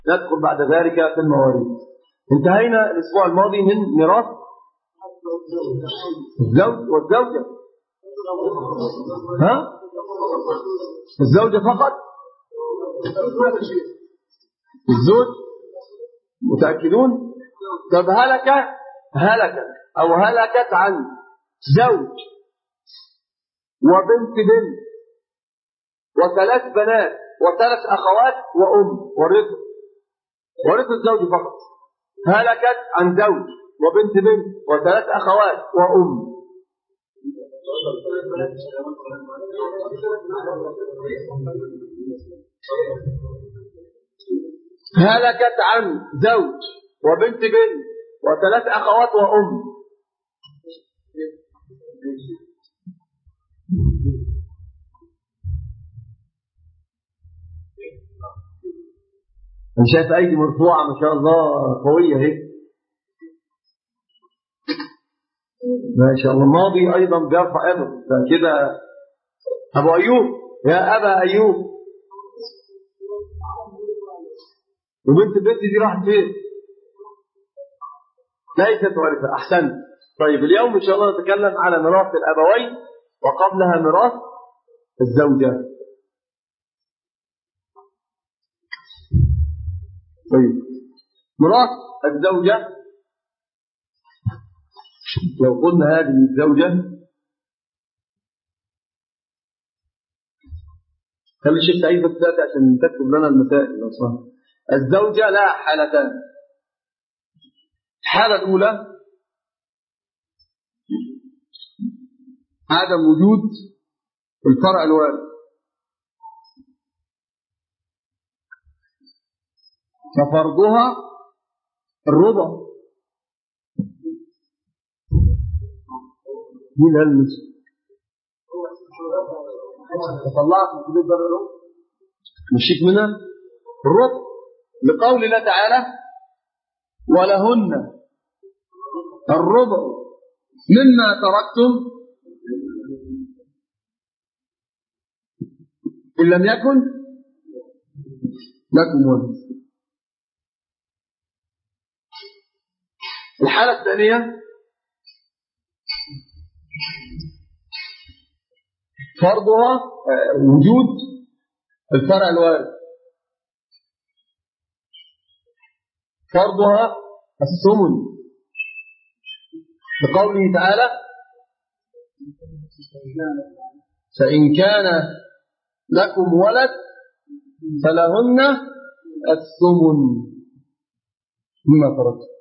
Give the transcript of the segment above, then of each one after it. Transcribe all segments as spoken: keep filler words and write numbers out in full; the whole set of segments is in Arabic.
ندخل بعد ذلك في المواريث. انتهينا الأسبوع الماضي من ميراث الزوج والزوجة. ها؟ الزوجة فقط؟ الزوج؟ متأكدون؟ طب هلك هلك أو هلكت عن زوج وبنت بنت وثلاث بنات وثلاث أخوات وأم ورث ورث الزوج فقط. هلكت عن زوج وبنت بنت وثلاث أخوات وأم. هلكت عن زوج وبنت بنت وثلاث أخوات وأم. أنا شايف أيدي مرفوعة ما شاء الله قوية هيك ما شاء الله. الماضي أيضا بيرفع يده كده. أبو أيوب، يا أبا أيوب، وبنت البنت دي راحت فين؟ ليست وارثة. أحسنت. طيب اليوم إن شاء الله نتكلم على ميراث الأبوين وقبلها ميراث الزوجة. طيب ميراث الزوجة، لو قلنا هذه الزوجة، خلي الشيخ تعيد بس ذاتي عشان تكتب لنا المسائل لو سمحت. الزوجة لها حالتان. الحالة الأولى عدم وجود الفرع الوارث، ففرضها الربع. مين هالمس تطلعت من كل الضرر مشيك منها الربع، لقول الله تعالى ولهن الربع مما تركتم إن لم يكن لكم ولد. الحالة الثانية فرضها وجود الفرع الوارث، فرضها الثمن، بقوله تعالى فإن كان لكم ولد فلهن الثمن مما تركتم.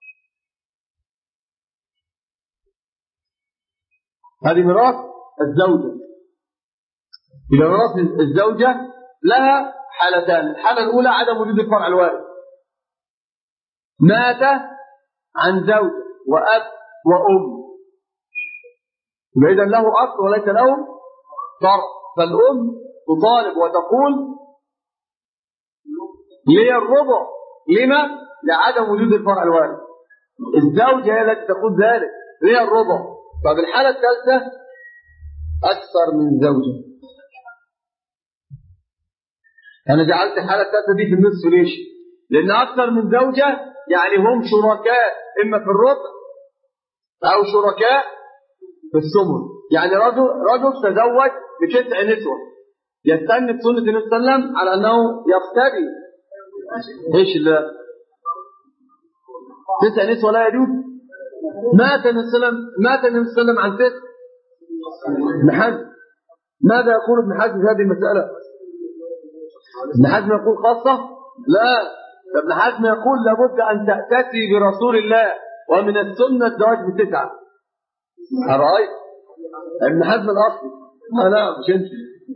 هذه ميراث الزوجة. إذا ميراث الزوجة لها حالتان. الحالة الأولى عدم وجود الفرع الوارث، مات عن زوج وأب وأم، إذا له أصل وليس له فرع، فالأم تطالب وتقول لي الربع. لما؟ لعدم وجود الفرع الوارث. الزوجة هي التي تقول ذلك، لي الربع. طب الحالة الثالثة أكثر من زوجة. أنا جعلت الحالة الثالثة دي في النصف ليش؟ لأن أكثر من زوجة يعني هم شركاء إما في الربع أو شركاء في الثمن. يعني رجل رجل تزوج بتسع نسوة، يستند سنة النبي صلى الله عليه وسلم على أنه يفتدي إيش اللي تسع نسوة لا يجوز. مات النبي صلى الله عليه وسلم مات النبي صلى الله عليه وسلم عن تسع. ابن حزم ماذا يقول ابن حزم في هذه المسألة؟ ابن حزم يقول خاصة؟ لا، ابن حزم يقول لابد أن تأتي برسول الله ومن السنة الزواج بتسعة. أرأيت؟ ابن حزم الأصلي. آه لا مش أنت.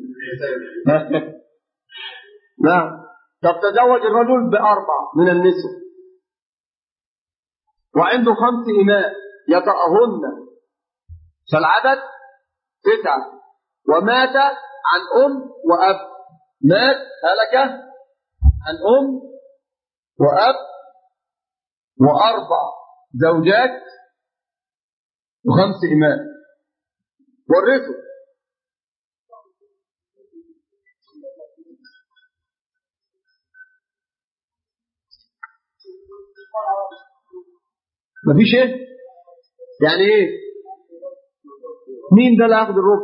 نعم. طب تزوج الرجل بأربع من النسوة وعنده خمس إماء يطأهن، فالعدد تسعة، ومات عن أم وأب. مات هلك عن أم وأب وأربع زوجات وخمس إماء ورثوا. مفيش ايه؟ يعني ايه؟ مين ده اللي هياخد الربع؟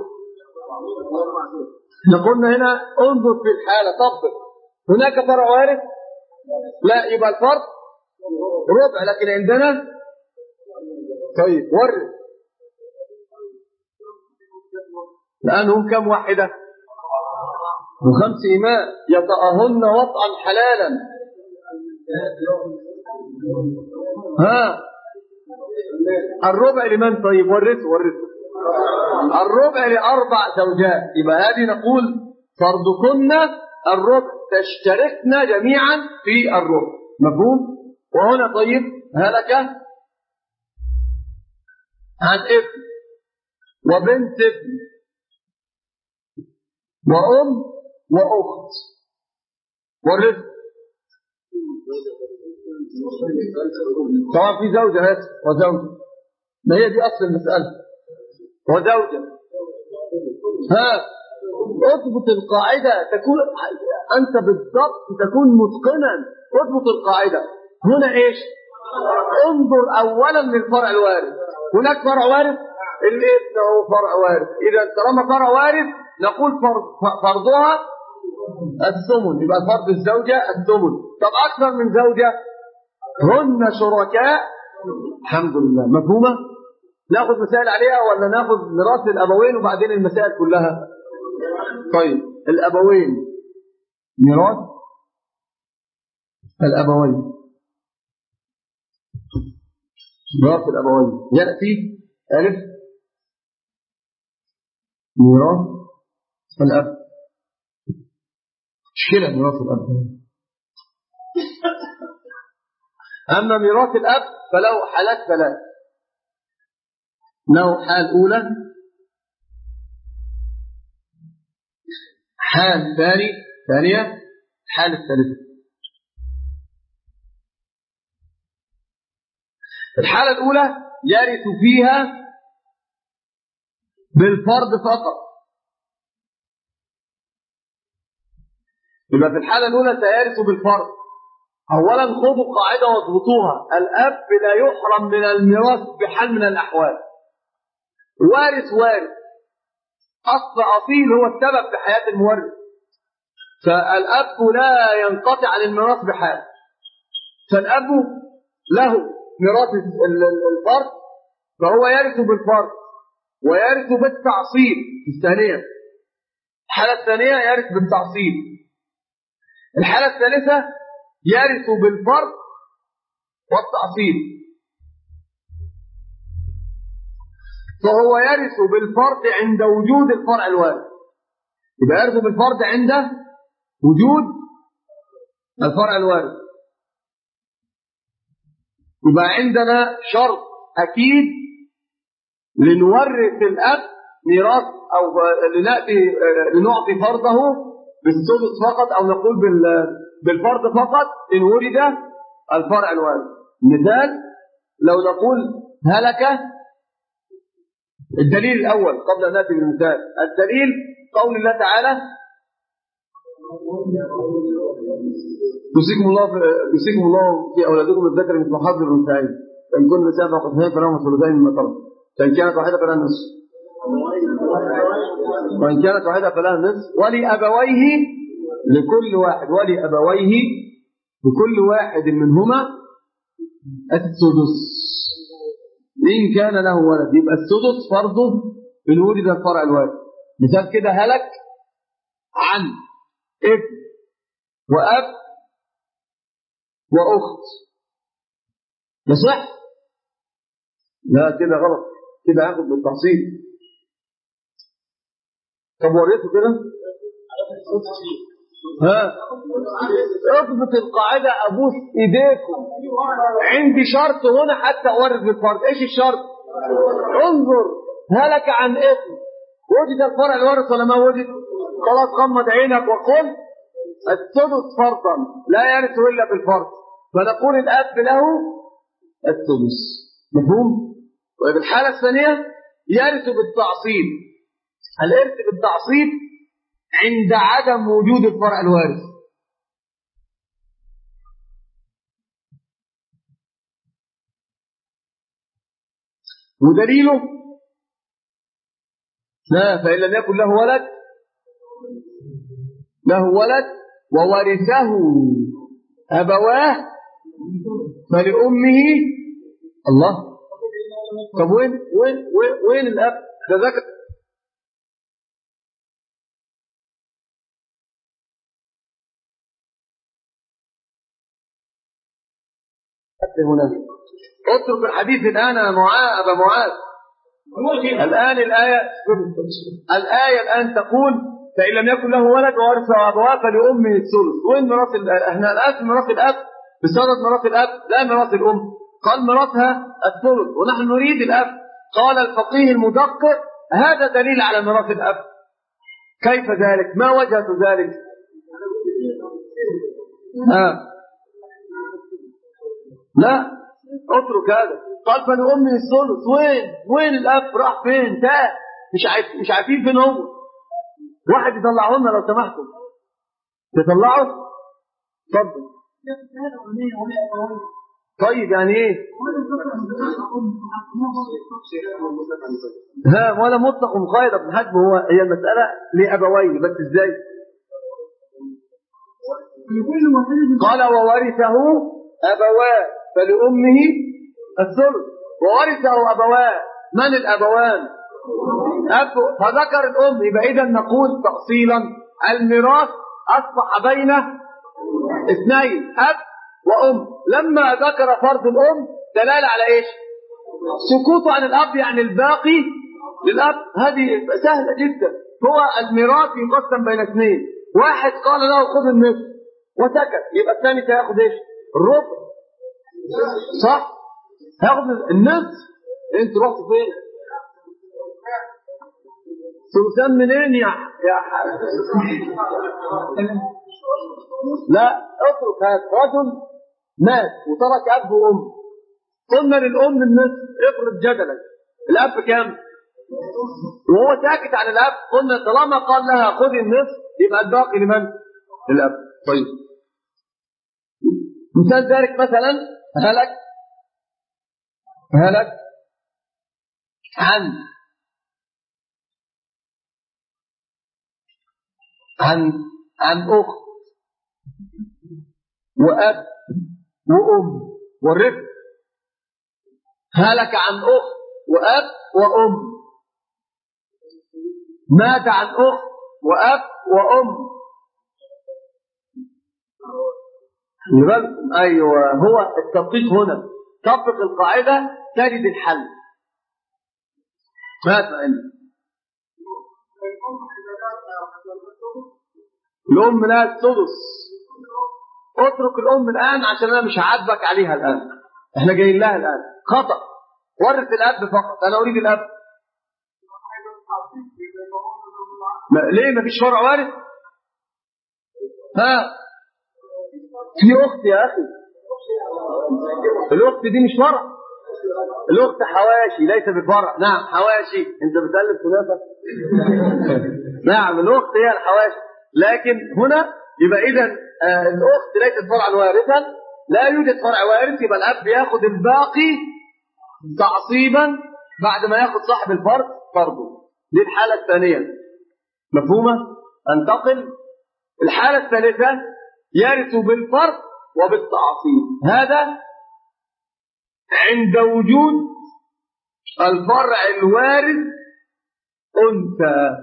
احنا قلنا هنا انظر في الحالة طبق هناك فرع وارث؟ لا، يبقى الفرق ربع، لكن عندنا طيب ورث. لأنهم كم واحدة؟ وخمس إماء يطأهن وطئا حلالا. ها الربع لمن؟ طيب ورثه ورثه. الربع لأربع زوجات، يبقى هذه نقول فرضكن الربع، تشتركن جميعا في الربع. مفهوم؟ وهنا طيب هلك عن ابن وبنت ابن وأم وأخت والرزق. طبعا في زوجة هات وزوجة، ما هي دي أصل المسألة، وزوجة. ها اضبط القاعدة، تكون أنت بالضبط تكون متقنا. اضبط القاعدة. هنا إيش؟ انظر أولا للفرع الوارث. هناك فرع وارث، الابن هو فرع وارث. إذا طالما فرع وارث نقول فرضها الثمن، يبقى فرض الزوجة الثمن. طب أكثر من زوجة هن شركاء. الحمد لله، مفهومة؟ ناخذ مسائل عليها ولا ناخذ ميراث الأبوين وبعدين المسائل كلها؟ طيب الأبوين، ميراث الأبوين، ميراث الأبوين يأتي ألف ميراث الأب. مشكلة ميراث الأب. أما ميراث الأب فله حالات ثلاث. له حال أولى، حال ثاني ثانية، حال الثالثة. الحالة الأولى يرث فيها بالفرض فقط. يبقى في الحالة الأولى سيرث بالفرض. أولا خذوا قاعدة واضبطوها: الأب لا يحرم من الميراث بحال من الأحوال. وارث وارث، أصل أصيل هو السبب في حياة المورث، فالأب لا ينقطع عن الميراث بحال. فالأب له ميراث الفرض، فهو يرث بالفرض ويرث بالتعصيب. الثانية، الحالة الثانية يرث بالتعصيب. الحالة الثالثة يرث بالفرض والتعصيب، فهو يرث بالفرض عند وجود الفرع الوارث. يبقى يرث بالفرض عند وجود الفرع الوارث. يبقى عندنا شرط أكيد لنورث الأب ميراث، أو لنأتي لنعطي فرضه بالثلث فقط، أو نقول بالفرض فقط إن ولد الفرع الوارث. مثال، لو نقول هلك. الدليل الأول قبل أن نأتي بالمثال، الدليل قول الله تعالى: يوصيكم الله يوصيكم الله في أولادكم الذكر مثل حظ الأنثيين، فإن كن نساء فوق اثنين فلهما ثلثان مما ترك، فإن كانت واحدة فلها النصف، وإن كانت واحدة فلها النصف، ولأبويه لكل واحد ولأبويه لكل واحد منهما السدس إن كان له ولد. يبقى السدس فرضه إن وجد الفرع الوارث. مثال كده: هلك عن ابن وأب وأخت. يصح؟ لا، كده غلط، كده هاخد بالتعصيب. طب وريته كده؟ ها اضبط القاعدة، أبوس إيديكم. عندي شرط هنا حتى أورث بالفرض. إيش الشرط؟ انظر، هلك عن ابن، وجد الفرع الوارث ولا ما وجد؟ خلاص غمض عينك وقل السدس فرضا لا يرث إلا بالفرض، فنقول الأب له السدس. مفهوم؟ طيب الحالة الثانية يرث بالتعصيب. الإرث بالتعصيب عند عدم وجود الفرع الوارث. ودليله لا، فإن لم يكن له ولد له ولد وورثه أبواه فلأمه. الله، طب وين وين وين, وين الأب ده ذكر هنا؟ اترك الحديث الآن يا معاذ أبا معاذ. الآن الآية الآية الآن تقول فإن لم يكن له ولد وورثه أبواه فلأمه الثلث. وين ميراث الأب؟ احنا الآن في ميراث الأب بصدد ميراث الأب، لا ميراث الأم. قال ميراثها الثلث ونحن نريد الأب. قال الفقيه المدقق هذا دليل على ميراث الأب. كيف ذلك؟ ما وجهة ذلك؟ ها لا اترك هذا. قال فلأمه الثلث. وين وين الأب؟ راح فين؟ تاه، مش عارف مش عارفين فين هو. واحد يطلعه لنا لو سمحتم، تطلعه. اتفضل. طيب يعني ايه؟ ها ولا مطلق مقيد ابن حجم. هو هي المسألة لأبويه بس ازاي؟ قال وورثه أبواه فلأمه الثلث. وورثه أبواه، من الأبوان؟ أب. فذكر الأم. يبقى إذا نقول تفصيلا الميراث أصبح بين اثنين، أب وأم. لما ذكر فرض الأم دلالة على إيش؟ سكوته عن الأب، يعني الباقي للأب. هذه سهلة جدا. هو الميراث يقسم بين اثنين، واحد قال له خذ النصف وسكت، يبقى الثاني سيأخذ إيش؟ الربع. صح؟ هاخد النصف. انت رحت فين؟ ثلثان منين يا يا لا اترك هذا. رجل مات وترك اب وام، قلنا للام النصف. افرض جدلا الاب كام وهو ساكت عن الاب، قلنا طالما قال لها خذي النصف يبقى الباقي لمن؟ للاب. طيب مثال ذلك مثلا هلك هلك عن عن عن أخت وأب وأم والرفق. هلك عن أخت وأب وأم، مات عن أخت وأب وأم. بالكم أيوة، هو التطبيق هنا. طبق القاعدة تجد الحل. ماذا عندك؟ الأم لها السدس. اترك الأم الآن عشان أنا مش هعاتبك عليها الآن، احنا جايين لها الآن. خطأ. ورث الأب فقط، أنا أريد الأب. ما ليه ما فيش فرع وارث؟ ها في أخت يا أخي. الأخت دي مش فرع، الأخت حواشي ليس بفرع. نعم حواشي. أنت بتألف ثلاثة. نعم الأخت هي الحواشي، لكن هنا يبقى إذا آه الأخت ليست فرعا وارثا، لا يوجد فرع وارث. يبقى الأب ياخذ الباقي تعصيبا بعد ما ياخذ صاحب الفرض فرضه. دي الحالة الثانية. مفهومة؟ انتقل. الحالة الثالثة يرث بالفرض وبالتعصيب. هذا عند وجود الفرع الوارث أنثى.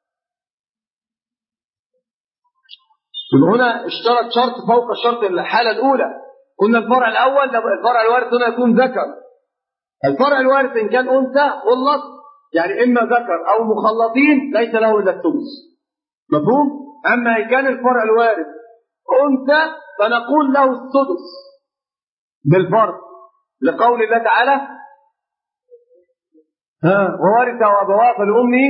هنا اشترط شرط فوق الشرط. الحالة الأولى قلنا الفرع الأول، الفرع الوارث هنا يكون ذكر. الفرع الوارث إن كان أنثى خلط، يعني إما ذكر أو مخلطين، ليس له إلا الثلث. مفهوم؟ أما إن كان الفرع الوارث أنثى فنقول له السدس بالفرض، لقول الله تعالى ها وورثه أبواه فلأمه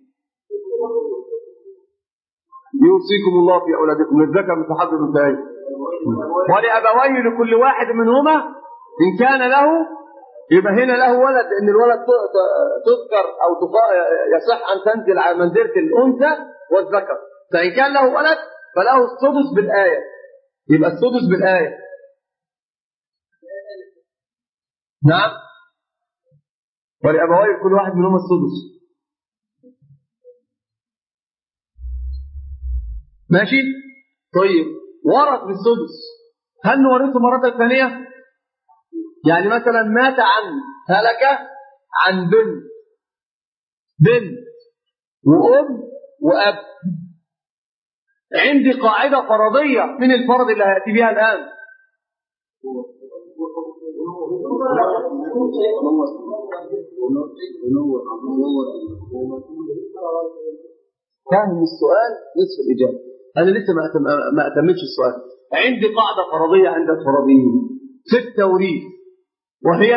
يوصيكم الله في أولادكم للذكر مثل حظ الأنثيين ولأبويه لكل واحد منهما إن كان له. يبقى هنا له ولد، إن الولد تذكر أو يصح أن تنزل على منزلة الأنثى والذكر. فإن كان له ولد فله السدس بالآية. يبقى السدس بالآية. نعم ولأبويه كل واحد منهم السدس. ماشي؟ طيب ورث بالسدس، هل نورثه مرة ثانية؟ يعني مثلا مات عن هلك عن بنت بنت وأم وأب. عندي قاعدة فرضية من الفرض اللي هيأتي بها الآن. فاهم السؤال نصف الإجابة. أنا لسه ما أتمتش السؤال. عندي قاعدة فرضية عند الفرضيين في التوريث، وهي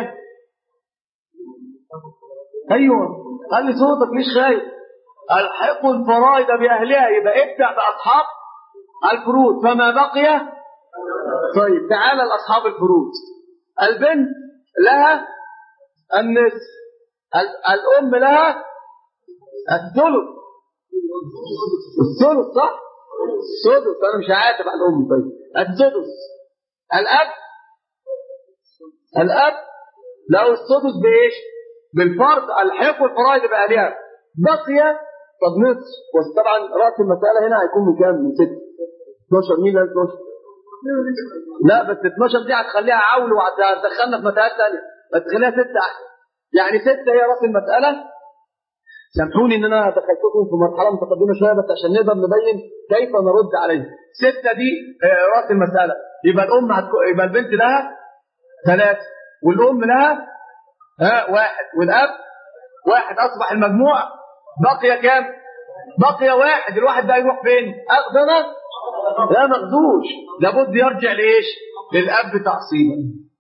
أيوة خلي صوتك مش خايف. الحقوا الفرائض بأهلها، يبقى ابدأ بأصحاب الفروض فما بقي. طيب تعالى لأصحاب الفروض. البنت لها النصف، الأم لها الثلث. الثلث صح؟ السدس، أنا مش عاتب على الأم. طيب السدس. الأب الأب له السدس بإيش؟ بالفرض. الحقوا الفرائض بأهلها. بقي طب نصف، وطبعا رأس المسألة هنا هيكون من كام؟ من ستة. اثناشر. مين قال اثناشر؟ لا بس اثناشر دي هتخليها عول وهتدخلنا في مسائل ثانيه، بس خليها ستة احسن. يعني ستة هي راس المسألة. سامحوني ان انا دخلتكم في مرحلة متقدمة شوية بس عشان نقدر نبين كيف نرد عليه. ستة دي راس المسألة. يبقى الام هتكو... يبقى البنت لها ثلاثة والام لها ها واحد والاب واحد، اصبح المجموع بقي كام؟ بقي واحد. الواحد ده يروح فين؟ اخذنا لا مخدوش، لابد يرجع لإيش؟ للأب تعصيبا.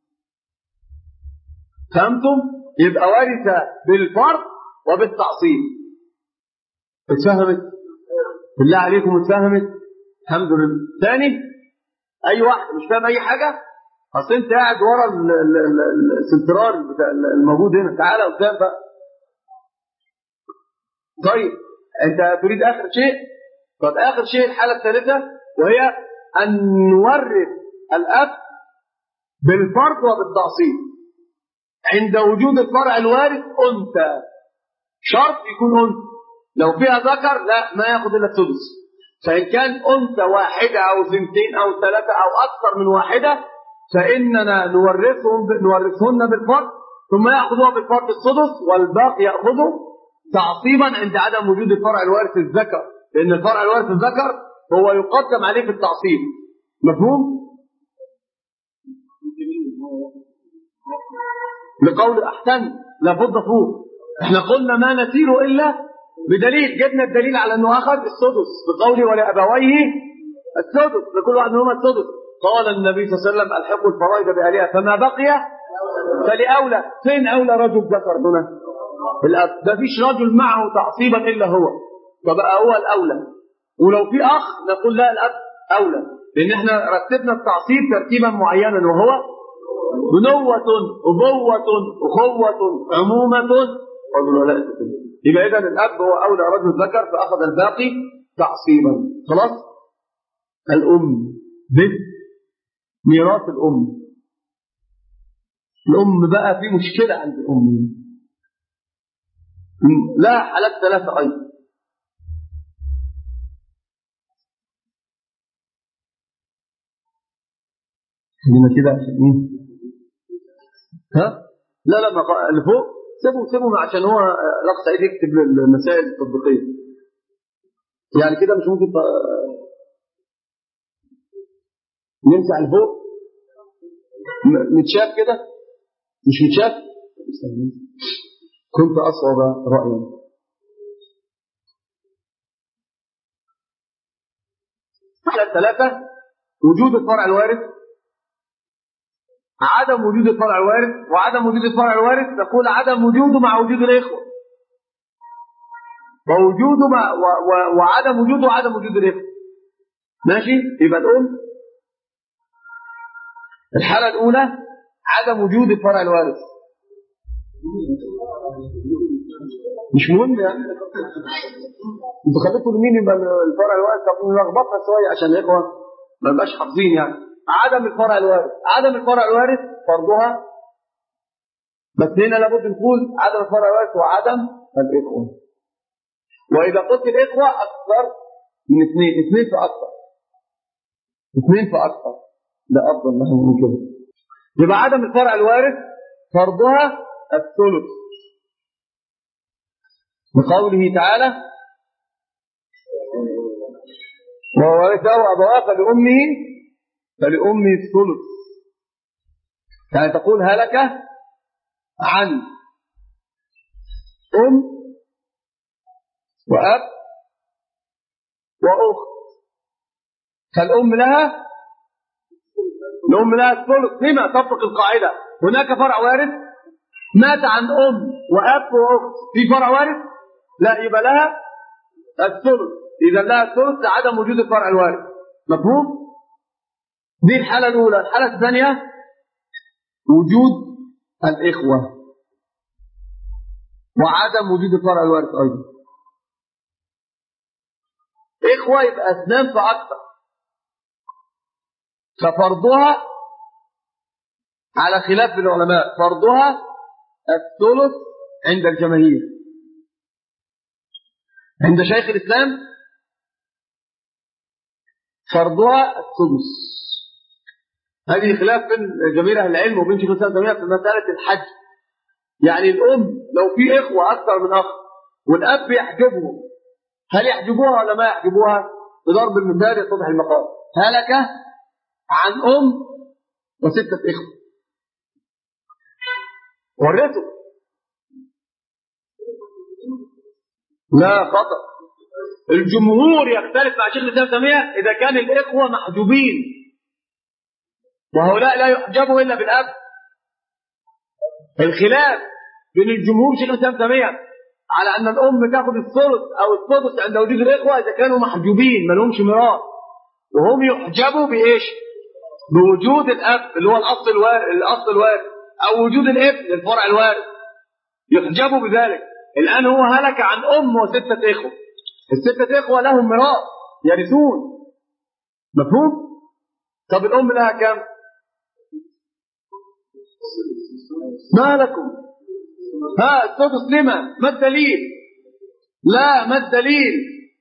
فهمتم؟ يبقى وارث بالفرض وبالتعصيب. اتفهمت؟ بالله عليكم اتفهمت؟ الحمد لله. ثاني أي واحد مش فاهم أي حاجة؟ أصل أنت قاعد ورا السنترال الموجود هنا، تعالى قدام بقى. طيب أنت تريد آخر شيء؟ طب آخر شيء الحالة الثالثة، وهي أن نورث الأب بالفرض وبالتعصيب عند وجود الفرع الوارث أنثى. شرط يكون أنثى، لو فيها ذكر لا ما يأخذ إلا السدس. فإن كان أنثى واحدة أو ثنتين أو ثلاثة أو أكثر من واحدة فإننا نورثهم نورثهن بالفرض، ثم يأخذوها بالفرض السدس، والباقي يأخذه تعصيبا عند عدم وجود الفرع الوارث الذكر، لأن الفرع الوارث الذكر هو يقدم عليه في التعصيب. مفهوم؟ لقول أحسن لابد فوق. احنا قلنا ما نسير إلا بدليل، جبنا الدليل على أنه أخذ السدس بقوله ولأبويه السدس، لكل واحد منهم السدس. قال النبي صلى الله عليه وسلم الحقوا الفرائض بأهلها فما بقي فلأولى. فين أولى رجل ذكر هنا؟ الأب. ما فيش رجل معه تعصيبا إلا هو، فبقى هو الأولى. ولو في أخ نقول لا الأب أولى، لأن احنا رتبنا التعصيب ترتيبا معينا، وهو بنوة أبوة أخوة عمومة وولاء. يبقى إذا الأب هو أولى رجل ذكر فأخذ الباقي تعصيبا. خلاص. الأم بنت ميراث الأم. الأم بقى في مشكلة عند الأم، لا حالات ثلاثة أيضا. خلينا كده عشان ايه؟ ها؟ لا لا ما اللي فوق سيبوا سيبوا عشان هو الاخ سعيد يكتب المسائل التطبيقيه. يعني كده مش ممكن نمسح اللي فوق؟ متشاف كده؟ مش متشاف؟ كنت اصوب رايا. على الثلاثه وجود الفرع الوارث، عدم وجود الفرع الوارث، وعدم وجود الفرع الوارث نقول عدم وجوده مع وجود الإخوة، ووجوده مع و و وعدم وجوده وعدم وجود الإخوة. ماشي؟ يبقى الأم الحالة الأولى عدم وجود الفرع الوارث. مش مهم يعني انتوا خليتوا لمين يبقى الفرع الوارث؟ طب نلخبطها شويه عشان الإخوة ما يبقاش حافظين. يعني عدم الفرع الوارث، عدم الفرع الوارث فرضها بس هنا لابد نقول عدم الفرع الوارث وعدم الإخوة. وإذا قلت الإخوة أكثر من اثنين، اثنين فأكثر، اثنين فأكثر، ده أفضل من كده. يبقى عدم الفرع الوارث فرضها الثلث، بقوله تعالى وورثه أبواه فلأمه فلأمه الثلث. يعني تقول هلك عن أم وأب وأخت، فالأم لها الأم لها الثلث. لما تطبق القاعدة؟ هناك فرع وارث مات عن أم وأب وأخت، في فرع وارث؟ لا، يبقى لها الثلث. إذا لها الثلث لعدم وجود الفرع الوارث. مفهوم؟ دي الحالة الأولى. الحالة الثانية وجود الإخوة وعدم وجود الفرع الوارث أيضا. إخوة يبقى اثنان فأكثر، ففرضها على خلاف العلماء فرضها الثلث عند الجماهير. عند شيخ الإسلام فرضها السدس. هذه خلاف بين جميع أهل العلم وبين شيخ الإسلام تيمية في مسألة الحج. يعني الأم لو في إخوة أكثر من أخ والأب يحجبهم، هل يحجبوها ولا ما يحجبوها؟ بضرب المثال يتضح المقام. هلك عن أم وستة إخوة ورثوا، لا خطأ. الجمهور يختلف مع شيخ الإسلام تيمية إذا كان الإخوة محجوبين، وهؤلاء لا يحجبوا إلا بالأب. الخلاف بين الجمهور شيخ الإسلام تيمية على أن الأم تأخذ الثلث أو السدس عند وجود الإخوة إذا كانوا محجوبين ما لهمش ميراث، وهم يحجبوا بإيش؟ بوجود الأب اللي هو الأصل الوارث الأصل الوارث أو وجود الابن الفرع الوارث، يحجبوا بذلك. الآن هو هلك عن أم وستة إخوة، الستة إخوة لهم ميراث يرثون. مفهوم؟ طب الأم لها كم؟ ما لكم؟ ها السدس لما؟ ما الدليل؟ لا، ما الدليل؟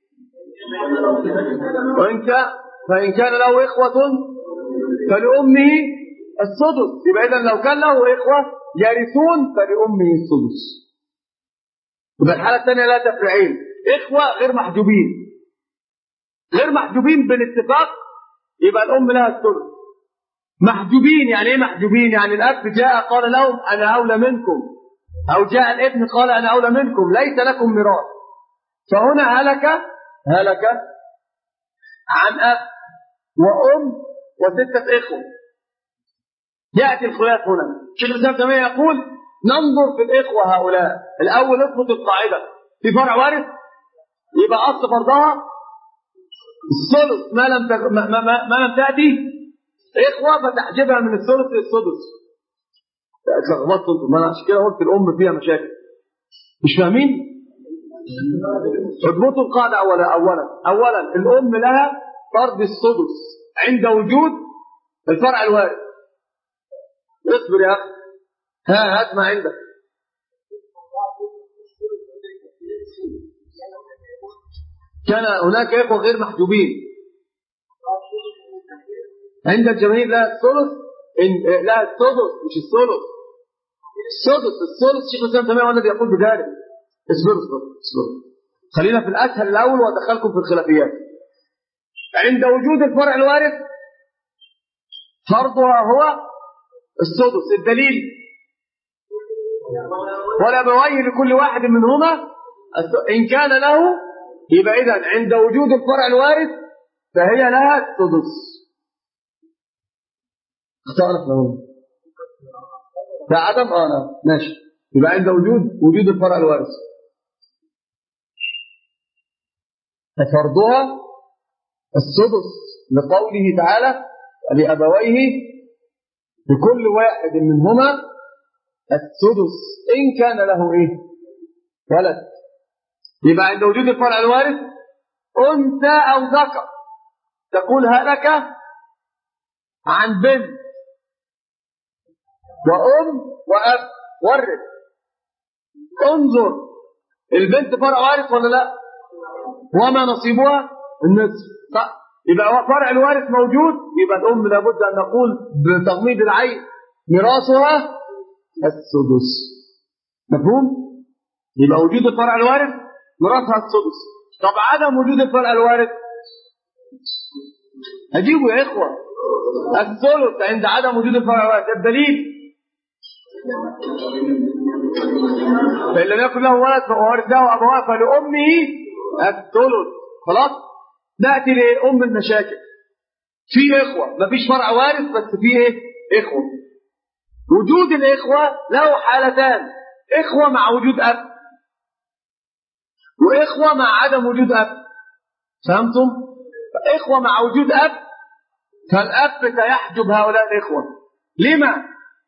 وإن كان فإن كان له إخوة فلأمه السدس. يبقى إذن لو كان له إخوة يرثون فلأمه السدس. يبقى الحالة الثانية لا تفرعين، إخوة غير محجوبين، غير محجوبين بالاتفاق يبقى الأم لها الثلث. محجوبين يعني إيه محجوبين؟ يعني الأب جاء قال لهم أنا أولى منكم، أو جاء الابن قال أنا أولى منكم، ليس لكم ميراث. فهنا هلك هلك عن أب وأم وستة إخوة. يأتي الخلاف هنا. شيخ الإسلام تيمية يقول ننظر في الإخوة هؤلاء الأول، اضبط القاعدة. في فرع وارث يبقى أصل فرضها الثلث ما لم تك... ما... ما... ما لم تأتي إخوة فتحجبها من الثلث للسدس. اتلخبطت انتم، ما انا عشان كده قلت الأم فيها مشاكل. مش فاهمين؟ اضبطوا القاعدة أولا. أولا أولا الأم لها فرض السدس عند وجود الفرع الوارث. اصبر يا أخي، ها هات ما عندك. كان هناك إخوة غير محجوبين عند الجماهير لها الثلث، لها السدس مش الثلث. السدس الثلث شيخ الإسلام تيمية هو الذي يقول بذلك. اصبر اصبر اصبر خلينا في الأسهل الأول وأدخلكم في الخلافيات. عند وجود الفرع الوارث فرضها هو السدس. الدليل والأبوين لكل واحد منهما إن كان له، يبقى إذن عند وجود الفرع الوارث فهي لها السدس. اختارت له لا عدم اه لا ماشي. يبقى عند وجود وجود الفرع الوارث ففرضها السدس لقوله تعالى لأبويه لكل واحد منهما السدس إن كان له إيه؟ ولد. يبقى عند وجود الفرع الوارث أنثى أو ذكر تقول هلك عن بنت وأم وأب ورث. انظر البنت فرع وارث ولا لا؟ وما نصيبها النصف. صح. يبقى هو فرع الوارث موجود، يبقى الأم لابد أن نقول بتغميض العين ميراثها السدس. مفهوم؟ يبقى وجود الفرع الوارث ميراثها السدس. طب عدم وجود الفرع الوارث أجيبه يا إخوة الثلث عند عدم وجود الفرع الوارث. الدليل فإن لم يكن له ولد فورثه أبواه فلأمه الثلث. خلاص. نأتي لأم المشاكل. في إخوة مفيش فرع وارث بس في إيه؟ إخوة. وجود الإخوة له حالتان: إخوة مع وجود أب، وإخوة مع عدم وجود أب. فهمتم؟ إخوة مع وجود أب فالأب سيحجب هؤلاء الإخوة. لما؟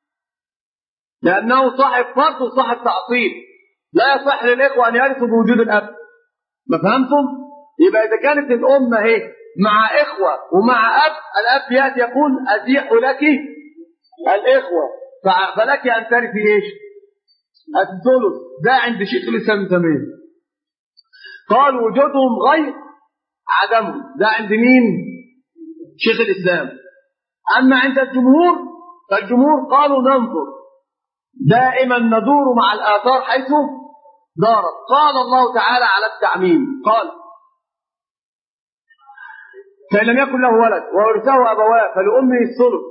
لأنه صاحب فرض وصاحب تعصيب، لا يصح للإخوة أن يرثوا بوجود الأب. ما فهمتم؟ يبقى إذا كانت الأمة هي مع إخوة ومع أب، الأب يأتي يقول أزيح لك الإخوة فلك أن ترثي إيش؟ الثلث. ده عند شيخ الإسلام ابن تيمية. قال وجودهم غير عدمهم. ده عند مين؟ شيخ الإسلام. أما عند الجمهور فالجمهور قالوا ننظر دائما ندور مع الآثار حيث دارت. قال الله تعالى على التعميم قال فإن لم يكن له ولد وورثه أبواه فلأمه الثلث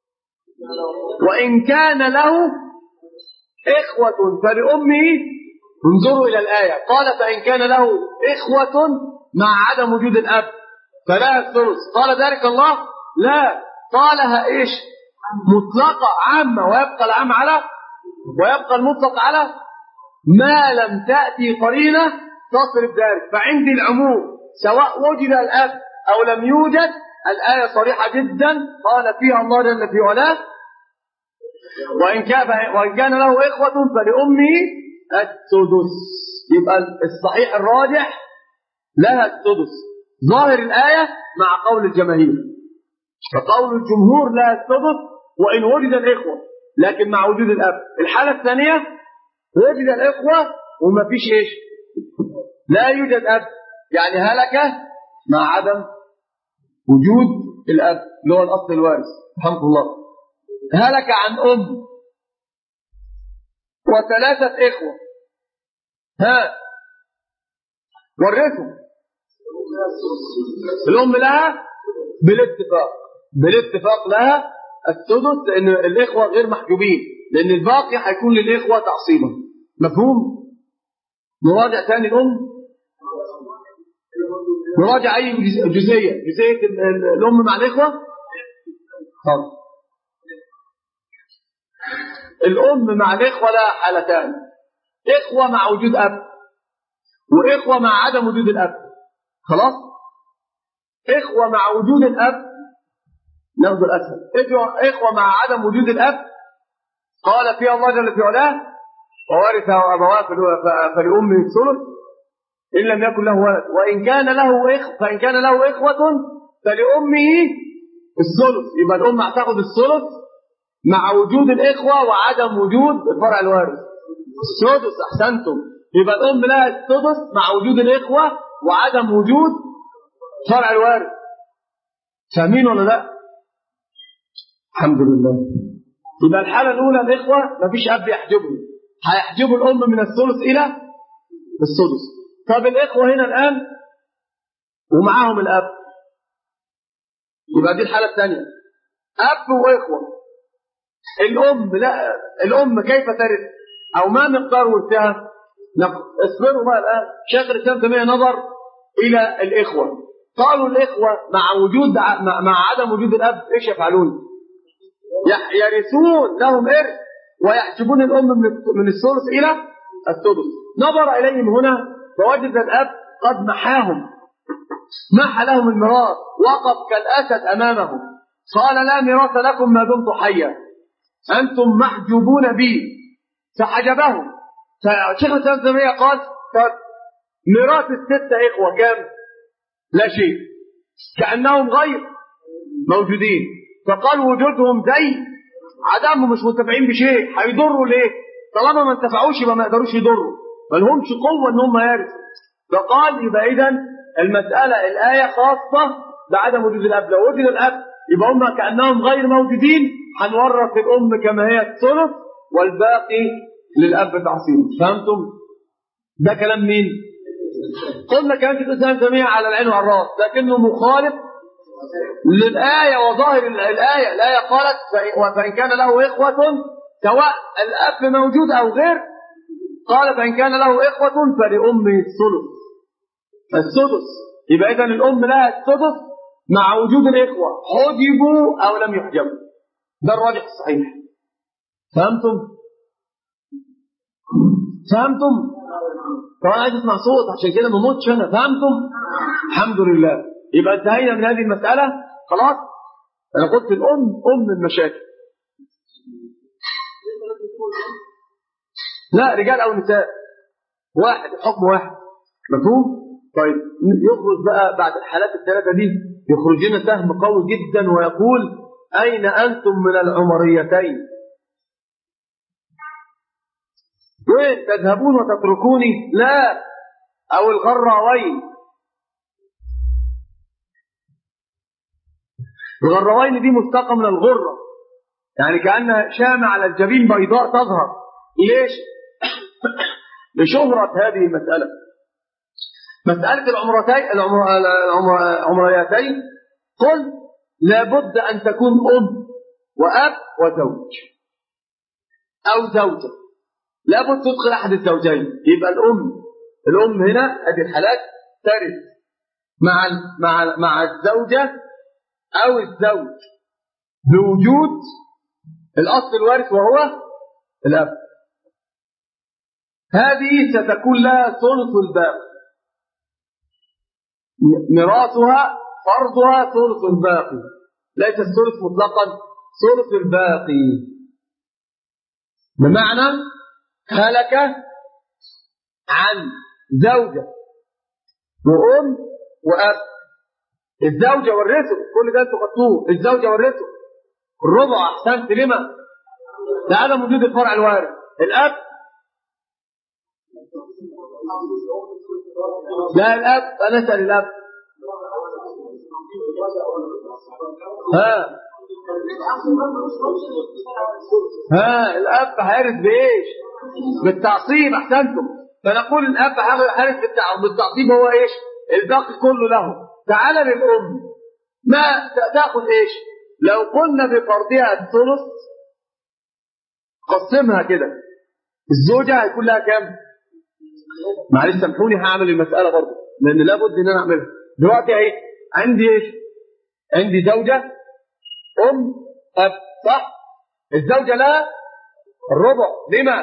وإن كان له إخوة فلأمه. انظروا إلى الآية. قال فإن كان له إخوة مع عدم وجود الأب فلا الثلث. قال ذلك الله؟ لا، قالها إيش؟ مطلقة عامة، ويبقى العام على ويبقى المطلق على ما لم تأتي قرينة تصرف ذلك. فعندي العموم سواء وجد الأب أو لم يوجد، الآية صريحة جدا قال فيها الله جل في علاه وإن كان وإن كان له إخوة فلأمه السدس. يبقى الصحيح الراجح لها السدس ظاهر الآية مع قول الجماهير. فقول الجمهور لها السدس وإن وجد الإخوة، لكن مع وجود الأب. الحالة الثانية وجد الإخوة وما فيش إيش؟ لا يوجد أب، يعني هلك مع عدم وجود الأب اللي هو الأصل الوارث. رحمه الله. هلك عن أم وثلاثة إخوة، ها ورثوا. الأم لها بالاتفاق بالاتفاق لها السدس، لأن الإخوة غير محجوبين، لأن الباقي هيكون للإخوة تعصيبا. مفهوم؟ نراجع ثاني الأم. نراجع أي جزئية جزئية الأم مع الإخوة. طب الأم مع الإخوة لها حالتان: إخوة مع وجود أب وإخوة مع عدم وجود الأب. خلاص. إخوة مع وجود الأب ناخذ الأسهل. إخوة مع عدم وجود الأب قال فيها الله جل في علاه وورثه أبواه فلأمه الثلث إن لم يكن له ولد وإن كان له إخوة فإن كان له إخوة فلأمه الثلث. يبقى الأم هتاخد الثلث مع وجود الإخوة وعدم وجود الفرع الوارث. السدس. أحسنتم. يبقى الأم لها السدس مع وجود الإخوة وعدم وجود فرع الوارث. فاهمين ولا لا؟ الحمد لله. يبقى الحالة الأولى الإخوة مفيش أب يحجبهم، هيحجبوا الأم من الثلث إلى السدس. طب الإخوة هنا الآن ومعاهم الأب، يبقى دي الحالة الثانية. أب وإخوة. الأم لا الأم كيف ترث أو ما مقدار ورثها؟ اصبروا بقى الآن. شيخ الإسلام ابن تيمية نظر إلى الإخوة. قالوا الإخوة مع وجود مع عدم وجود الأب إيش يفعلون؟ يرثون لهم إرث ويحجبون الأم من الثلث إلى السدس. نظر إليهم هنا فوجد الأب قد محاهم، محى لهم الميراث، وقف كالأسد أمامهم، قال لا ميراث لكم ما دمت حيا، أنتم محجوبون بي، فحجبهم. فشيخ الإسلام ابن تيمية قال ميراث الستة إخوة كام؟ لا شيء، كأنهم غير موجودين. فقال وجودهم زي عدمهم مش متبعين بشيء، هيضروا ليه؟ طالما ما انتفعوش يبقى ما يقدروش يضروا، ما لهمش قوه ان هم يرثوا. فقال يبقى اذا المساله الايه خاصه بعدم وجود الاب، لو وجد الاب يبقى هم كانهم غير موجودين، هنورث الام كما هي الثلث والباقي للاب تعصيب. فهمتم؟ ده كلام مين؟ قلنا كلام شيخ الاسلام تيميه على العين والراس، لكنه مخالف للايه وظاهر الايه. الايه قالت فان كان له اخوه سواء الاب موجود او غير، قال فان كان له اخوه فلامه الثلث السدس. يبقى اذا الام لها السدس مع وجود الاخوه حجبوا او لم يحجبوا، ده الراجح الصحيح. فهمتم؟ فهمتم؟ طبعا عايز اسمع صوت عشان كده ما موتش انا. فهمتم؟ الحمد لله. يبقى انتهينا من هذه المساله خلاص. انا قلت الام ام المشاكل، لا رجال او نساء واحد، الحكم واحد. مفهوم؟ طيب يخرج بقى بعد الحالات الثلاثه دي يخرج لنا سهم قوي جدا ويقول اين انتم من العمريتين؟ وين تذهبون وتتركوني؟ لا، او الغراوين. الغراوين دي مشتقه من الغره، يعني كأنها شامة على الجبين بيضاء تظهر. ليش؟ لشهرة هذه المسألة. مسألة العمرتين العمريتين قل لابد أن تكون أم وأب وزوج أو زوجة، لابد تدخل أحد الزوجين. يبقى الأم الأم هنا هذه الحالات ترث مع مع مع الزوجة أو الزوج بوجود الأصل الوارث وهو الأب. هذه ستكون لها ثلث الباقي، ميراثها فرضها ثلث الباقي، ليس الثلث مطلقا، ثلث الباقي. بمعنى هلك عن زوجة وأم وأب، الزوجة ورثه، كل ده انتوا خدتوه، الزوجة ورثه الربع. أحسنت. لما؟ لعدم وجود الفرع الوارث. الأب لا، الأب أنا أسأل الأب. ها ها الأب هيرث بإيش؟ بالتعصيب. أحسنتم. فنقول الأب هيرث بالتعصيب، هو إيش؟ الباقي كله له. تعال للأم، ما تأخذ إيش؟ لو قلنا بفرضها الثلث قسمها كده، الزوجة هيكون لها كام؟ معلش سامحوني هعمل المسألة برضه لأن لابد إن أنا أعملها دلوقتي. أهي عندي إيش؟ عندي زوجة أم أب، صح؟ الزوجة لها الربع. لما؟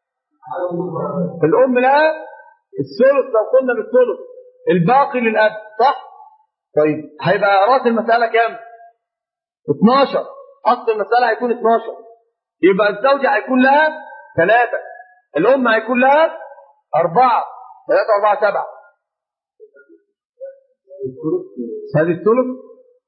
الأم لها الثلث لو قلنا بالثلث، الباقي للأب، صح؟ طيب هيبقى رأس المسألة كام؟ اثناشر. أصل المسألة هيكون اثناشر. يبقى الزوجة هيكون لها ثلاثة، الأم هيكون لها أربعة، ثلاثة أربعة سبعة. هذه الثلث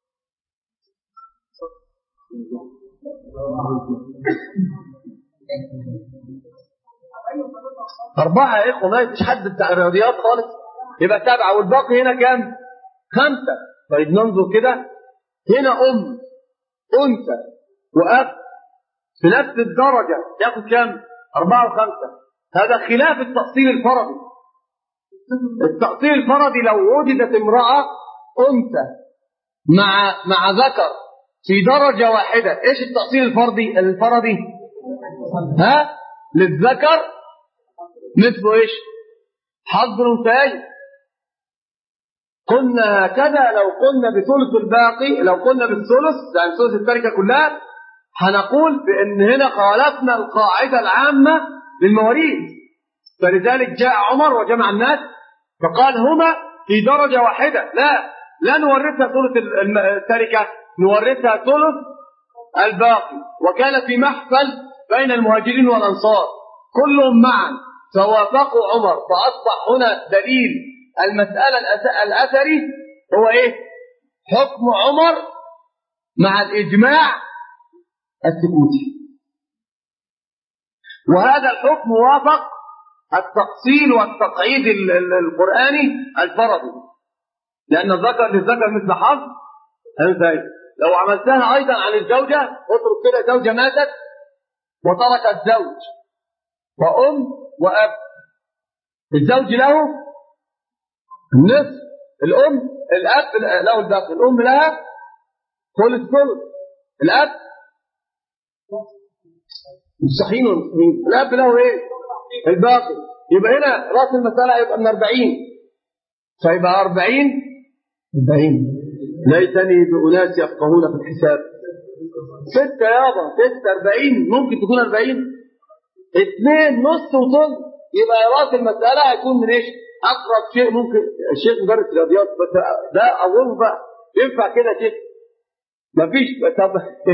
أربعة يا إخوة، ما يفيش حد بتاع الرياضيات خالص. يبقى سبعة والباقي هنا كام؟ خمسة. طيب ننظر كده، هنا أم أنثى وأب في نفس الدرجة ياخد كام؟ أربعة وخمسة. هذا خلاف التأصيل الفرضي. التأصيل الفرضي لو وجدت امرأة أنثى مع مع ذكر في درجة واحدة، إيش التأصيل الفرضي الفرضي؟ ها؟ للذكر مثل إيش؟ حظ الأنثيين. قلنا هكذا لو قلنا بثلث الباقي، لو قلنا بالثلث يعني ثلث التركة كلها، هنقول بأن هنا خالفنا القاعدة العامة للمواريث. فلذلك جاء عمر وجمع الناس فقال هما في درجة واحدة، لا لا نورثها ثلث التركة، نورثها ثلث الباقي. وكان في محفل بين المهاجرين والأنصار كلهم معا فوافقوا عمر، فأصبح هنا دليل المسألة الأثري هو إيه؟ حكم عمر مع الإجماع السكوتي. وهذا الحكم وافق التفصيل والتقعيد القرآني الفرضي، لأن الذكر للذكر مثل حظ الأنثيين. لو عملتها أيضا عن الزوجة، اترك كده زوجة ماتت وتركت زوج وأم وأب، الزوج له النصف، الأم الأب له الباقي، الأم لها ثلث ثلث، الأب مستحيل الأب له إيه؟ الباقي. يبقى هنا رأس المسألة يبقى من أربعين، فيبقى أربعين أربعين. ليتني بأناس يفقهون في الحساب. ستة يابا، ستة أربعين، ممكن تكون أربعين، اثنين نص وثلث، يبقى رأس المسألة هيكون من إيش؟ أقرب شيء ممكن. الشيخ مدرس رياضيات بس ده أظن بقى ينفع كده شيء؟ مفيش. طب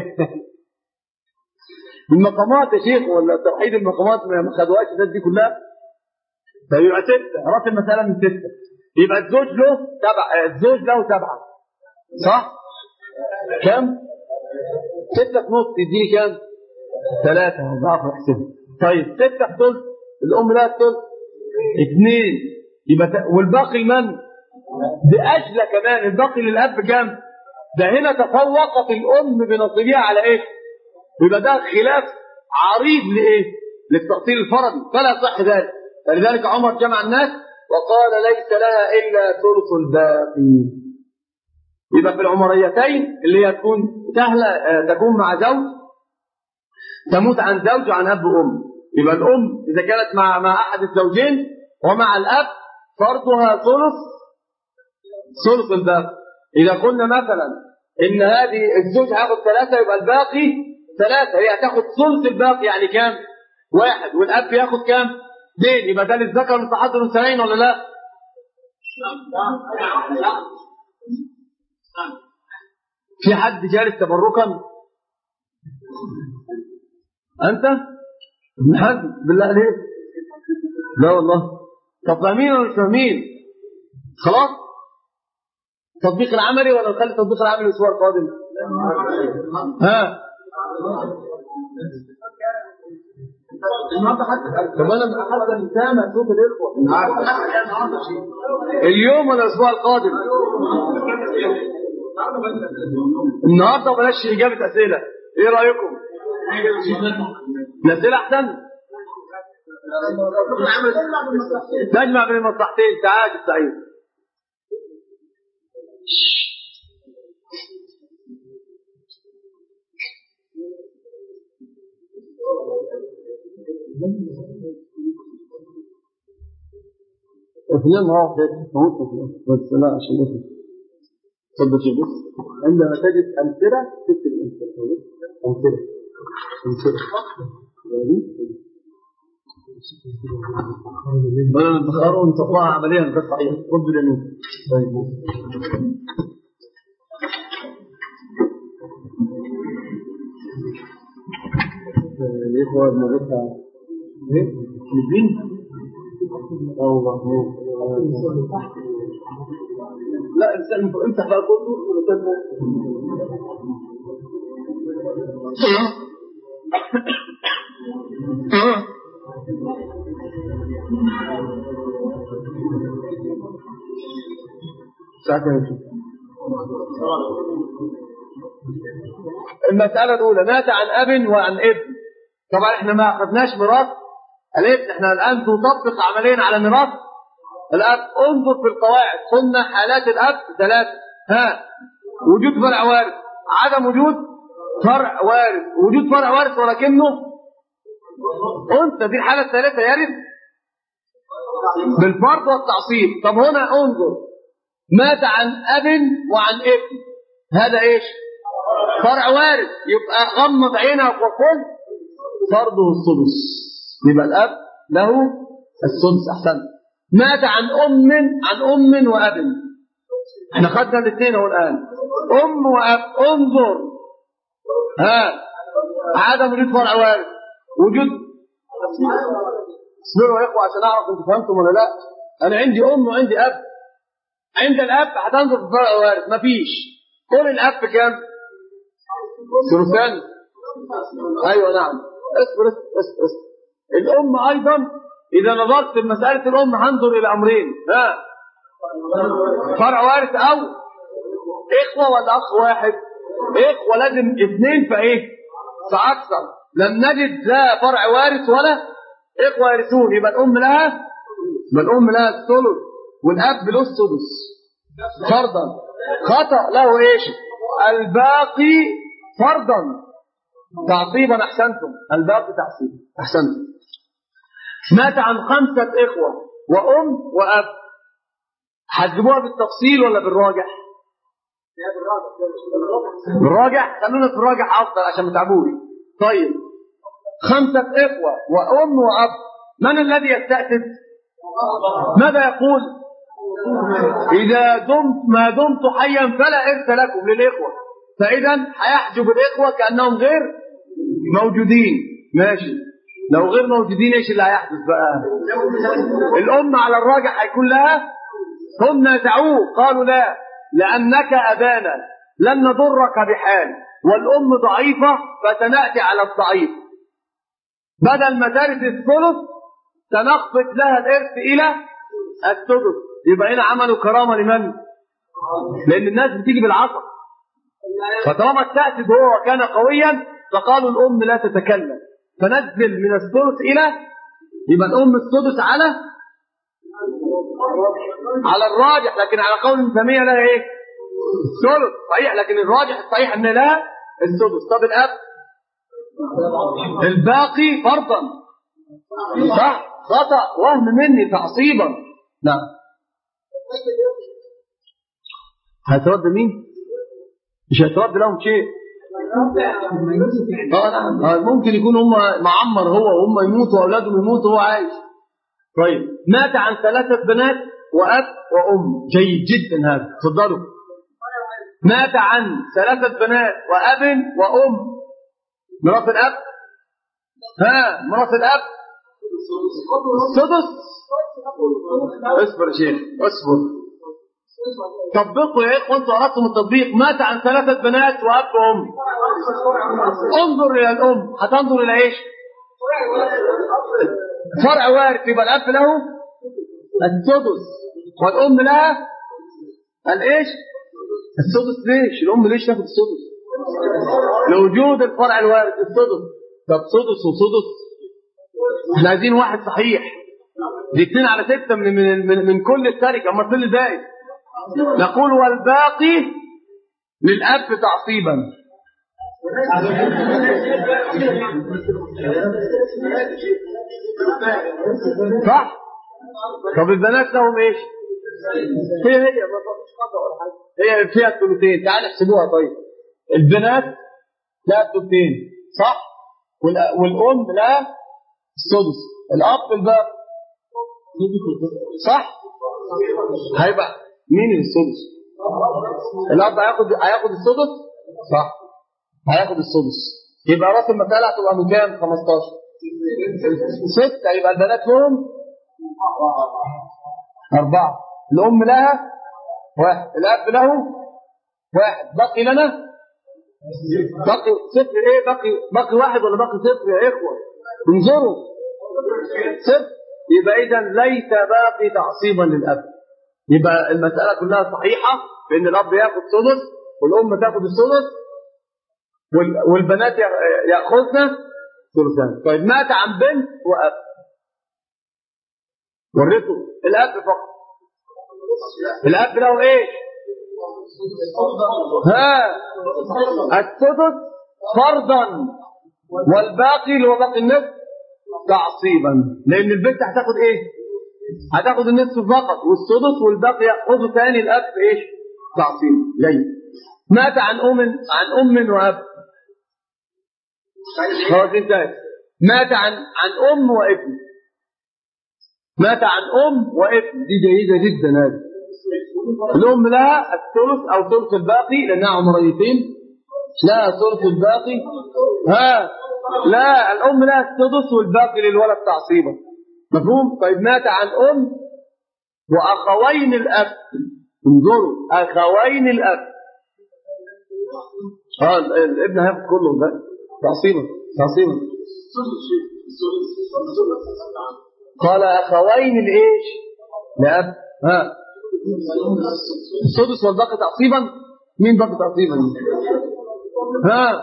المقامات يا شيخ ولا توحيد المقامات ما خدوهاش الناس دي كلها؟ فيبقى ستة، رأس المسألة من ستة، يبقى الزوج له سبعة، الزوج له سبعة، صح؟ كم؟ ستة في نص يديني كم؟ ثلاثة. ضعف احسبها. طيب ستة في ثلث، الأم لها الثلث اثنين، يبقى ت... والباقي لمن؟ بأجلى كمان، الباقي للأب كم؟ ده هنا تفوقت الأم بنصيبها على إيه؟ يبقى ده خلاف عريض لإيه؟ للتأصيل الفرضي، فلا صح ذلك. فلذلك عمر جمع الناس وقال ليس لها إلا ثلث الباقي. يبقى في العمريتين اللي هي تكون سهلة تكون مع زوج، تموت عن زوج وعن أب وأم، يبقى الأم إذا كانت مع مع أحد الزوجين ومع الأب فرضها ثلث ثلث الباقي. إذا قلنا مثلا إن هذه الزوج هياخد ثلاثة، يبقى الباقي ثلاثة، هي هتاخد ثلث الباقي يعني كام؟ واحد، والأب ياخد كام؟ اثنين، يبقى ده للذكر مثل حظ الأنثيين ولا لا؟ في حد جالس تبركا؟ أنت؟ ابن حزم بالله عليك؟ لا والله. طب فاهمين ولا مش فاهمين؟ خلاص؟ التطبيق العملي ولا نخلي التطبيق العملي الأسبوع القادم؟ ها؟ طب أنا حتى سامع صوت الإخوة. اليوم ولا الأسبوع القادم؟ النهارده بلاش إجابة أسئلة، إيه رأيكم؟ الأسئلة أحسن؟ تجمع بين المصلحتين. تعال سعيد. اثنين ها بس لا عشان نفهم. تفضل شيخ. بص عندما تجد أمثلة تكتب الأمثلة. أمثلة أمثلة بدل التخرج ونطبقها عمليا ده صحيح. خذ باليمين. طيب الإخوة المغرفة إيه؟ الدين؟ الله لا الإنسان امسح بقى كله. المسألة الأولى مات عن أب وعن ابن. طبعا احنا ما أخذناش ميراث الابن، احنا الآن نطبق عمليا على ميراث الأب. انظر في القواعد قلنا حالات الأب ثلاثة. ها، وجود فرع وارث، عدم وجود فرع وارث، وجود فرع وارث ولكنه أنت، دي الحالة الثالثة يرث بالفرض والتعصيب. طب هنا انظر مات عن أب وعن ابن، هذا ايش؟ فرع وارث، يبقى غمض عينك وقل فرضه السدس، يبقى الأب له السدس. أحسن. مات عن أم عن أم وأب، احنا خدنا الاثنين اهو الآن، أم وأب. انظر ها، عدم وجود فرع وارث، وجود. اسمعوا يا اخوة عشان اعرف انتوا فهمتم ولا لا. انا عندي أم وعندي أب. عند الأب هتنظر في فرع وارث مفيش. قول الأب كام؟ ثلثان. ايوه نعم. اصبر اصبر اصبر الأم أيضا إذا نظرت في مسألة الأم هنظر إلى أمرين، ها فرع وارث أو إخوة ولا أخ واحد؟ إخوة لازم اثنين فإيه فأكثر. لم نجد لا فرع وارث ولا إخوة يرثون، يبقى الأم لها يبقى الأم لها الثلث والأب له السدس فرضا. خطأ له إيش؟ الباقي فرضا تعصيبا. أحسنتم، الباقي تعصيبا. أحسنتم. مات عن خمسة إخوة وأم وأب، هتجيبوها بالتفصيل ولا بالراجح؟ بالراجح. خلونا في الراجح أفضل عشان ما تعبوش. طيب خمسة إخوة وأم وأب، من الذي يستأسس؟ ماذا يقول؟ إذا دمت ما دمت حيا فلا إرث لكم للإخوة، فإذا هيحجب الإخوة كأنهم غير موجودين. ماشي، لو غير موجودين ايش اللي هيحدث بقى؟ الأم على الراجح هيكون لها. هم نازعوه قالوا لا، لأنك أبانا لن نضرك بحال، والأم ضعيفة فسنأتي على الضعيف، بدل ما ترث الثلث سنخفض لها الإرث إلى السدس. يبقى هنا عملوا كرامة لمن؟ لأن الناس بتيجي بالعصا، فطالما التأسد هو كان قويا فقالوا الأم لا تتكلم، فنزل من الثلث إلى، يبقى الأم السدس على على الراجح، لكن على قول ابن تيمية لها ايه؟ الثلث صحيح، لكن الراجح الصحيح ان لها السدس. طب الأب الباقي فرضا. صح؟ خطأ وهم مني تعصيبا. نعم. هترد مين؟ مش هترد لهم شيء. آه ممكن يكون هم معمر هو وهم يموتوا واولادهم يموتوا وهو عايش. طيب مات عن ثلاثة بنات وأب وأم. جيد جدا هذا، تفضلوا. مات عن ثلاثة بنات وأب وأم. مرات الأب، ها مرات الأب السدس. اصبر يا شيخ اصبر، طبقوا يا اخوان، انتوا عرفتم التطبيق. مات عن ثلاثة بنات وأب وأم. انظر إلى الأم، هتنظر إلى إيش؟ فرع وارث، يبقى الأب له السدس والأم لها الإيش؟ السدس. ليش؟ الأم ليش تاخد السدس؟ لوجود الفرع الوارث السدس. طب سدس وسدس، احنا عايزين واحد صحيح. دي اتنين على ستة من من من, من كل التركة، اما كل زائد. نقول والباقي للأب تعصيبا. صح؟ طب البنات لهم ايش؟ هي هي ما فيش خطأ ولا حاجة، هي فيها الثلثين. تعال احسبوها. طيب البنات لها الثلثين صح؟ والأم لها السدس، الأب الباقي صح؟ هيبقى مين السدس؟ الأب هياخد هياخد السدس صح؟ هياخد السدس. يبقى راس المسألة هتبقى من كام؟ خمستاشر. ستة. يبقى البنات لهم أربعة، الأم لها واحد، الأب له واحد، بقي لنا بقي صفر. إيه بقي؟ بقي واحد ولا بقي صفر يا إخوة؟ انظروا صفر. يبقى إذا ليس باقي تعصيبا للأب. يبقى المسألة كلها صحيحة بأن الأب يأخذ سدس والأم تأخذ السدس والبنات يأخذن ثلثان. طيب مات عن بنت وأب، ورثوا الأب فقط. الأب له إيش؟ ها السدس فرضا، والباقي اللي هو باقي النصف تعصيبا، لأن البنت هتاخد إيه؟ هتاخد النصف فقط، والسدس والباقي يأخذه ثاني الأب إيش؟ تعصيبا. جيد. مات عن أم عن أم وأب. خلاص انتهت. مات عن عن أم وابن. مات عن أم وابن، دي جيدة جدا هذه. الأم لها الثلث أو ثلث الباقي لأنها عمريتين، لا ثلث الباقي. ها لا، الأم لها السدس والباقي للولد تعصيبا. مفهوم؟ طيب مات عن أم وأخوين الأب. انظروا، أخوين الأب. اه الابن هياخد كلهم بقى تعصيبا تعصيبا. قال أخوين الإيش لأب. ها السدس والباقي تعصيبا. مين باقي تعصيبا؟ ها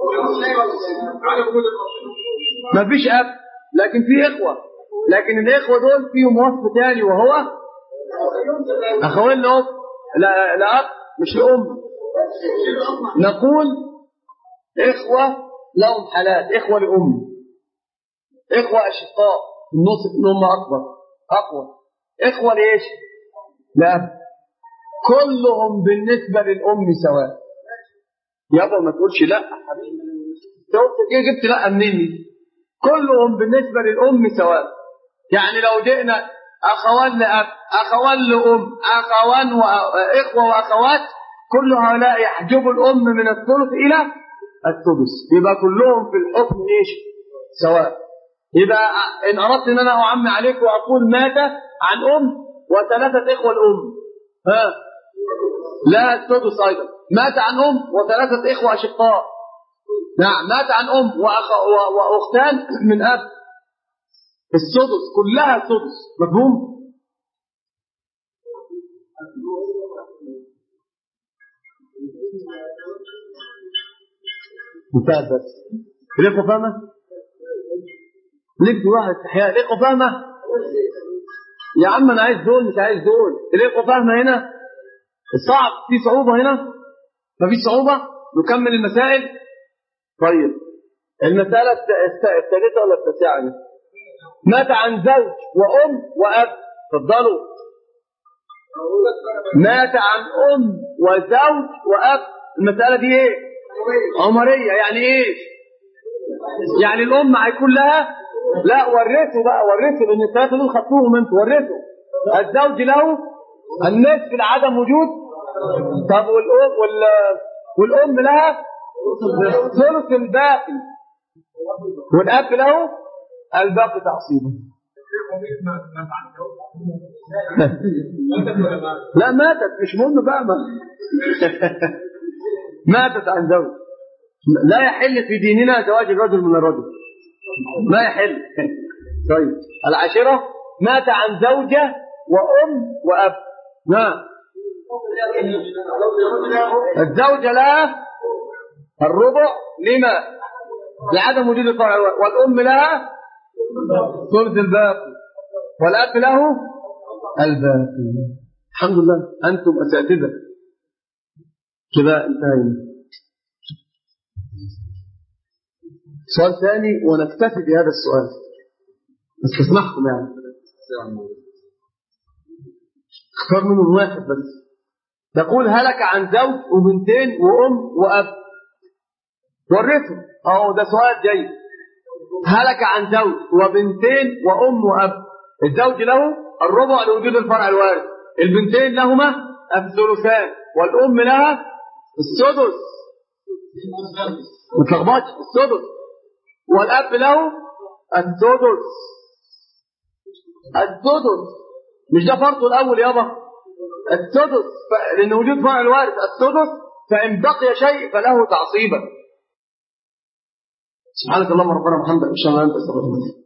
ما فيش أب لكن في إخوة، لكن الإخوة دول فيهم وصف تاني وهو أخوين لأب. لا لأب مش لأم. نقول إخوة لهم حالات، إخوة لأم، إخوة أشقاء النص الأم أكبر أقوى، إخوة لإيش؟ لأب. كلهم بالنسبة للأم سواء. يابا ما تقولش لا حبيبي، جبت لا مني. كلهم بالنسبة للأم سواء. يعني لو جئنا أخوان لأب، أخوان لأم، أخوان وإخوة وأخوات، كل هؤلاء يحجبوا الأم من الثلث إلى السدس، يبقى كلهم في الحكم إيش؟ سواء. يبقى إن أردت أن أنا أعمي عليك وأقول مات عن أم وثلاثة إخوة الأم، ها لا السدس أيضا. مات عن أم وثلاثة إخوة أشقاء، نعم. مات عن أم وأخ... وأختان من أب، السدس كلها سدس. مفهوم؟ مثال بس. الإخوة فاهمة؟ ليك واحد استحياء. الإخوة فاهمة؟ يا عم أنا عايز دول مش عايز دول. الإخوة فاهمة هنا؟ الصعب في صعوبة هنا؟ ما فيش صعوبة؟ نكمل المسائل. طيب المسألة الثالثة ولا التاسعة؟ مات عن زوج وأم وأب. تفضلوا. مات عن أم وزوج وأب. المسألة دي إيه؟ عمرية. يعني إيه؟ يعني الأم هيكون لها؟ لا ورثوا بقى، ورثوا لأن الثلاثة دول خدتوهم أنتوا. ورثوا. الزوج له النصف لعدم وجود. طب والأم وال... والأم لها ثلث الباقي، والأب له الباقي تعصيبا. لا ماتت مش مهم بقى ما. ماتت عن زوج. لا يحل في ديننا زواج الرجل من الرجل، ما يحل. طيب العاشرة مات عن زوجة وأم وأب. نعم. الزوجة لها الربع لما لعدم وجود الفرع، والأم لها ثلث الباقي، والأب له الباقي. الحمد لله أنتم أساتذة. كده انتهينا. سؤال ثاني ونكتفي بهذا السؤال بس تسمحكم يعني اختار منهم واحد بس. تقول هلك عن زوج وبنتين وأم وأب، ورثوا. أهو ده سؤال جيد. هلك عن زوج وبنتين وأم وأب. الزوج له الربع لوجود الفرع الوارث، البنتين لهما الثلثان، والأم لها السدس. ما تلخبطش، السدس. والأب له السدس. السدس مش ده فرضه الأول يابا؟ السدس لأن وجود فرع الوارث السدس، فإن بقي شيء فله تعصيبا. سبحانك اللهم ربنا وبحمدك، اشهد ان لا اله الا انت استغفرك.